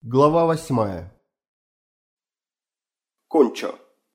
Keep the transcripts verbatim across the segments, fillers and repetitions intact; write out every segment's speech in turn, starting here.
Глава восьмая. Кончо.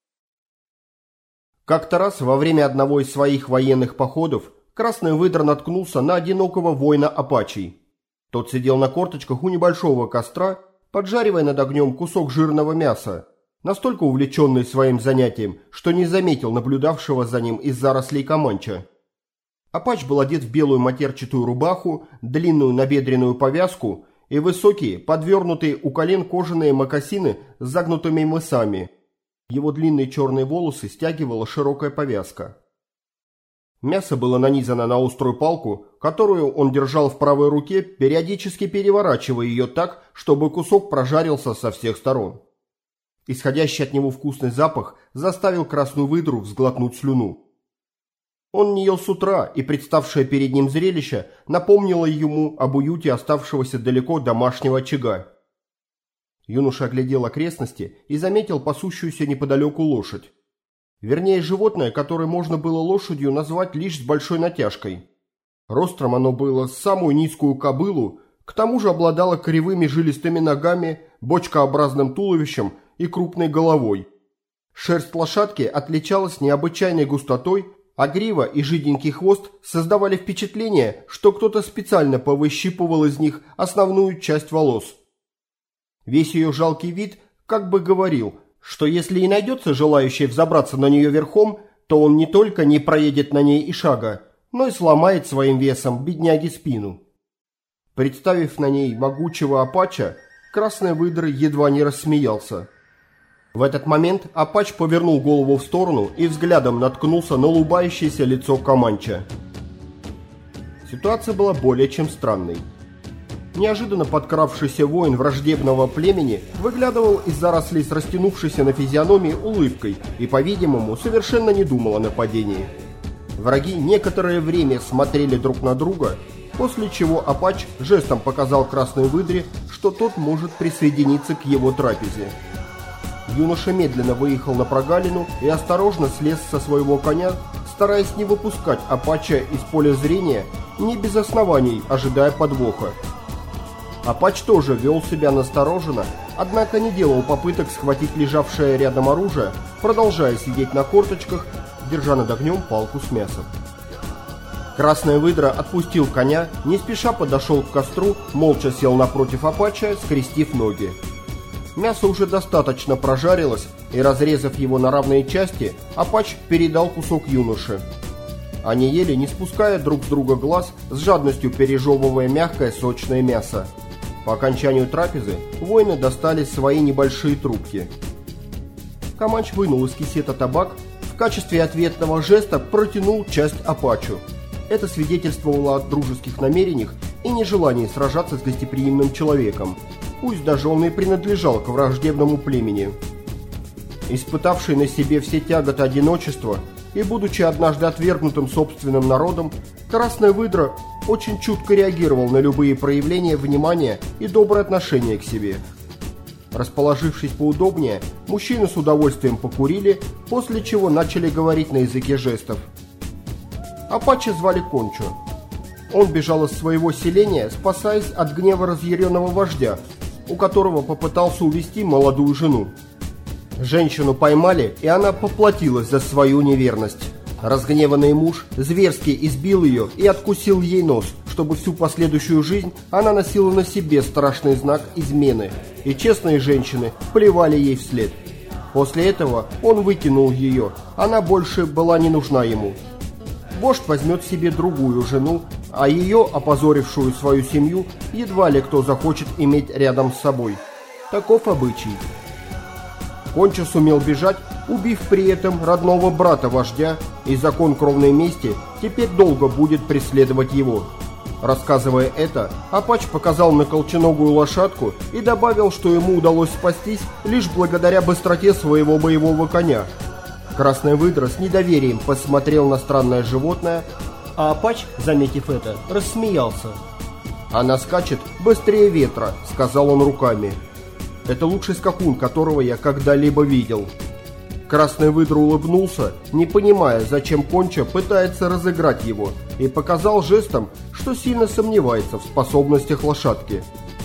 Как-то раз во время одного из своих военных походов Красный Выдра наткнулся на одинокого воина апачей. Тот сидел на корточках у небольшого костра, поджаривая над огнем кусок жирного мяса, настолько увлеченный своим занятием, что не заметил наблюдавшего за ним из зарослей Команча. Апач был одет в белую матерчатую рубаху, длинную набедренную повязку и высокие, подвернутые у колен кожаные мокасины с загнутыми мысами. Его длинные черные волосы стягивала широкая повязка. Мясо было нанизано на острую палку, которую он держал в правой руке, периодически переворачивая ее так, чтобы кусок прожарился со всех сторон. Исходящий от него вкусный запах заставил Красную Выдру сглотнуть слюну. Он не ел с утра, и представшее перед ним зрелище напомнило ему об уюте оставшегося далеко домашнего очага. Юноша оглядел окрестности и заметил пасущуюся неподалеку лошадь. Вернее, животное, которое можно было лошадью назвать лишь с большой натяжкой. Ростом оно было с самую низкую кобылу, к тому же обладало кривыми жилистыми ногами, бочкообразным туловищем и крупной головой. Шерсть лошадки отличалась необычайной густотой, а грива и жиденький хвост создавали впечатление, что кто-то специально повыщипывал из них основную часть волос. Весь ее жалкий вид как бы говорил, что если и найдется желающий взобраться на нее верхом, то он не только не проедет на ней и шага, но и сломает своим весом бедняге спину. Представив на ней могучего апача, Красный Выдра едва не рассмеялся. В этот момент апач повернул голову в сторону и взглядом наткнулся на улыбающееся лицо Команча. Ситуация была более чем странной. Неожиданно подкравшийся воин враждебного племени выглядывал из зарослей с растянувшейся на физиономии улыбкой и, по-видимому, совершенно не думал о нападении. Враги некоторое время смотрели друг на друга, после чего апач жестом показал Красной Выдре, что тот может присоединиться к его трапезе. Юноша медленно выехал на прогалину и осторожно слез со своего коня, стараясь не выпускать апача из поля зрения, не без оснований ожидая подвоха. Апач тоже вел себя настороженно, однако не делал попыток схватить лежавшее рядом оружие, продолжая сидеть на корточках, держа над огнем палку с мясом. Красная Выдра отпустил коня, не спеша подошел к костру, молча сел напротив апача, скрестив ноги. Мясо уже достаточно прожарилось, и, разрезав его на равные части, апач передал кусок юноше. Они ели, не спуская друг с друга глаз, с жадностью пережевывая мягкое сочное мясо. По окончанию трапезы воины достали свои небольшие трубки. Команч вынул из кисета табак, в качестве ответного жеста протянул часть апачу. Это свидетельствовало о дружеских намерениях и нежелании сражаться с гостеприимным человеком, пусть даже он и принадлежал к враждебному племени. Испытавший на себе все тяготы одиночества и будучи однажды отвергнутым собственным народом, Красная Выдра очень чутко реагировал на любые проявления внимания и доброе отношение к себе. Расположившись поудобнее, мужчины с удовольствием покурили, после чего начали говорить на языке жестов. Апача звали Кончо. Он бежал из своего селения, спасаясь от гнева разъяренного вождя, у которого попытался увести молодую жену. Женщину поймали, и она поплатилась за свою неверность. Разгневанный муж зверски избил ее и откусил ей нос, чтобы всю последующую жизнь она носила на себе страшный знак измены, и честные женщины плевали ей вслед. После этого он выкинул ее, она больше была не нужна ему. Вождь возьмет себе другую жену, а ее, опозорившую свою семью, едва ли кто захочет иметь рядом с собой. Таков обычай. Кончо сумел бежать, убив при этом родного брата вождя, и закон кровной мести теперь долго будет преследовать его. Рассказывая это, апач показал на колченогую лошадку и добавил, что ему удалось спастись лишь благодаря быстроте своего боевого коня. Красная Выдра с недоверием посмотрел на странное животное, а апач, заметив это, рассмеялся. «Она скачет быстрее ветра», — сказал он руками. «Это лучший скакун, которого я когда-либо видел». Красный Выдра улыбнулся, не понимая, зачем Кончо пытается разыграть его, и показал жестом, что сильно сомневается в способностях лошадки.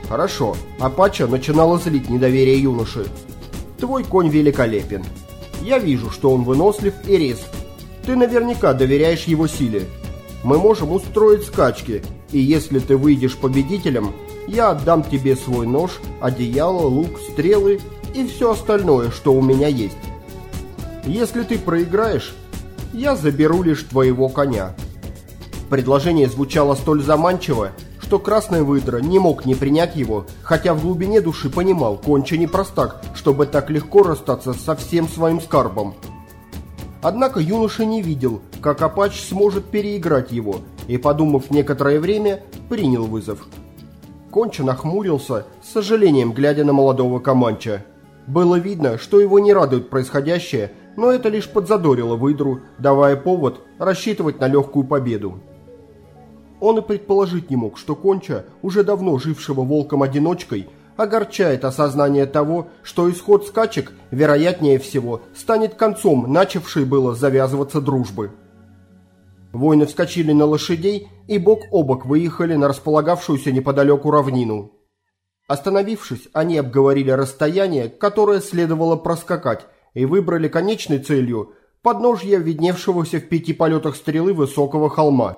Хорошо. Апача начинала злить недоверие юноши. Твой конь великолепен. Я вижу, что он вынослив и резв. Ты наверняка доверяешь его силе. Мы можем устроить скачки, и если ты выйдешь победителем, я отдам тебе свой нож, одеяло, лук, стрелы и все остальное, что у меня есть. Если ты проиграешь, я заберу лишь твоего коня. Предложение звучало столь заманчиво, что Красная Выдра не мог не принять его, хотя в глубине души понимал, Конча не простак, чтобы так легко расстаться со всем своим скарбом. Однако юноша не видел, как Апач сможет переиграть его, и, подумав некоторое время, принял вызов. Конча нахмурился, с сожалением глядя на молодого команча. Было видно, что его не радует происходящее, но это лишь подзадорило выдру, давая повод рассчитывать на легкую победу. Он и предположить не мог, что Конча, уже давно жившего волком-одиночкой, огорчает осознание того, что исход скачек, вероятнее всего, станет концом начавшей было завязываться дружбы. Воины вскочили на лошадей и бок о бок выехали на располагавшуюся неподалеку равнину. Остановившись, они обговорили расстояние, которое следовало проскакать, и выбрали конечной целью подножье видневшегося в пяти полетах стрелы высокого холма.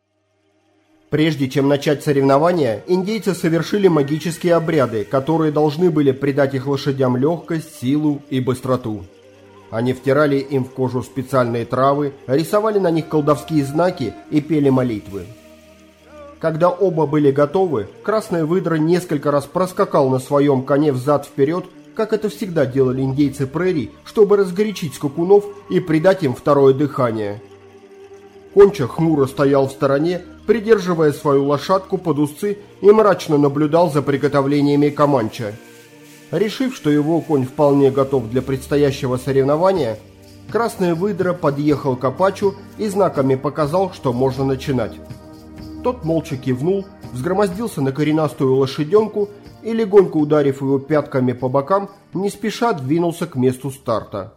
Прежде чем начать соревнования, индейцы совершили магические обряды, которые должны были придать их лошадям легкость, силу и быстроту. Они втирали им в кожу специальные травы, рисовали на них колдовские знаки и пели молитвы. Когда оба были готовы, Красная Выдра несколько раз проскакал на своем коне взад-вперед, как это всегда делали индейцы прерий, чтобы разгорячить скакунов и придать им второе дыхание. Конча хмуро стоял в стороне, придерживая свою лошадку под узцы, и мрачно наблюдал за приготовлениями Команча. Решив, что его конь вполне готов для предстоящего соревнования, Красная Выдра подъехал к Апачу и знаками показал, что можно начинать. Тот молча кивнул, взгромоздился на коренастую лошаденку и, легонько ударив его пятками по бокам, не спеша двинулся к месту старта.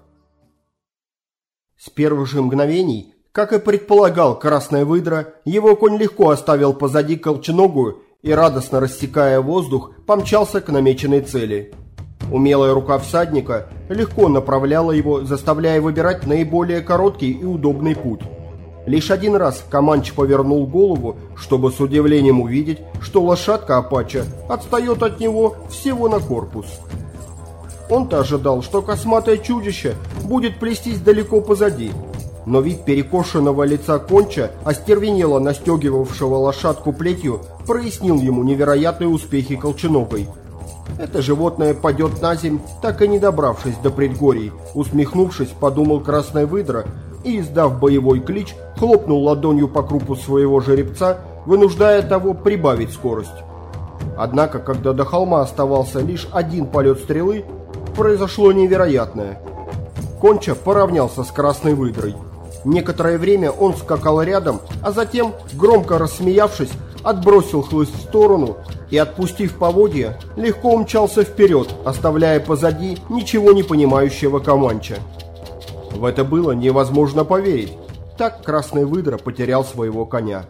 С первых же мгновений, как и предполагал Красная Выдра, его конь легко оставил позади колченогую и, радостно рассекая воздух, помчался к намеченной цели. Умелая рука всадника легко направляла его, заставляя выбирать наиболее короткий и удобный путь. Лишь один раз Команч повернул голову, чтобы с удивлением увидеть, что лошадка Апача отстает от него всего на корпус. Он-то ожидал, что косматое чудище будет плестись далеко позади, но вид перекошенного лица Конча, остервенело настегивавшего лошадку плетью, прояснил ему невероятные успехи Колченогой. Это животное падет на земь, так и не добравшись до предгорий, усмехнувшись, подумал Красная Выдра и, издав боевой клич, хлопнул ладонью по крупу своего жеребца, вынуждая того прибавить скорость. Однако, когда до холма оставался лишь один полет стрелы, произошло невероятное. Конча поравнялся с Красной Выдрой. Некоторое время он скакал рядом, а затем, громко рассмеявшись, отбросил хлыст в сторону и, отпустив поводья, легко умчался вперед, оставляя позади ничего не понимающего Команча. В это было невозможно поверить. Так Красная Выдра потерял своего коня.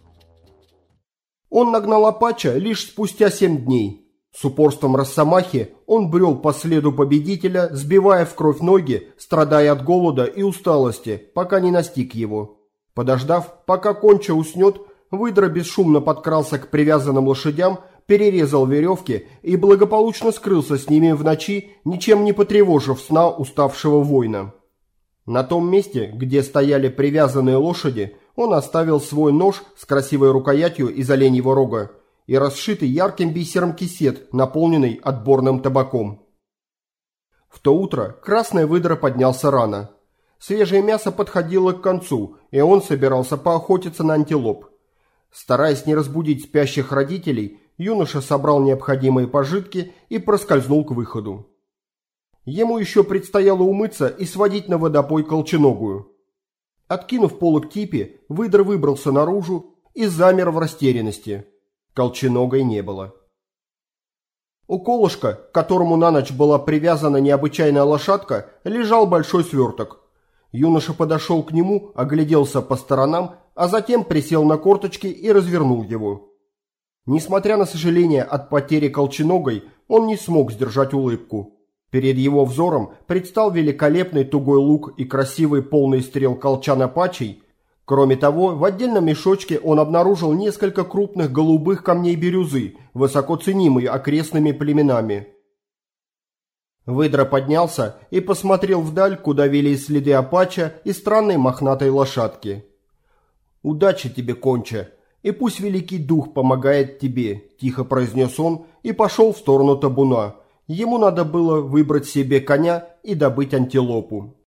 Он нагнал Апача лишь спустя семь дней. С упорством росомахи он брел по следу победителя, сбивая в кровь ноги, страдая от голода и усталости, пока не настиг его. Подождав, пока Конча уснет, Выдра бесшумно подкрался к привязанным лошадям, перерезал веревки и благополучно скрылся с ними в ночи, ничем не потревожив сна уставшего воина. На том месте, где стояли привязанные лошади, он оставил свой нож с красивой рукоятью из оленьего рога и расшитый ярким бисером кисет, наполненный отборным табаком. В то утро Красная Выдра поднялся рано. Свежее мясо подходило к концу, и он собирался поохотиться на антилоп. Стараясь не разбудить спящих родителей, юноша собрал необходимые пожитки и проскользнул к выходу. Ему еще предстояло умыться и сводить на водопой Колченогую. Откинув полог типи, Выдра выбрался наружу и замер в растерянности. Колченогой не было. У колышка, к которому на ночь была привязана необычайная лошадка, лежал большой сверток. Юноша подошел к нему, огляделся по сторонам, а затем присел на корточки и развернул его. Несмотря на сожаление от потери колченогой, он не смог сдержать улыбку. Перед его взором предстал великолепный тугой лук и красивый полный стрел колчан апачей. Кроме того, в отдельном мешочке он обнаружил несколько крупных голубых камней бирюзы, высоко ценимые окрестными племенами. Выдра поднялся и посмотрел вдаль, куда вели следы апача и странной мохнатой лошадки. «Удачи тебе, Конча, и пусть Великий Дух помогает тебе», – тихо произнес он и пошел в сторону табуна. Ему надо было выбрать себе коня и добыть антилопу.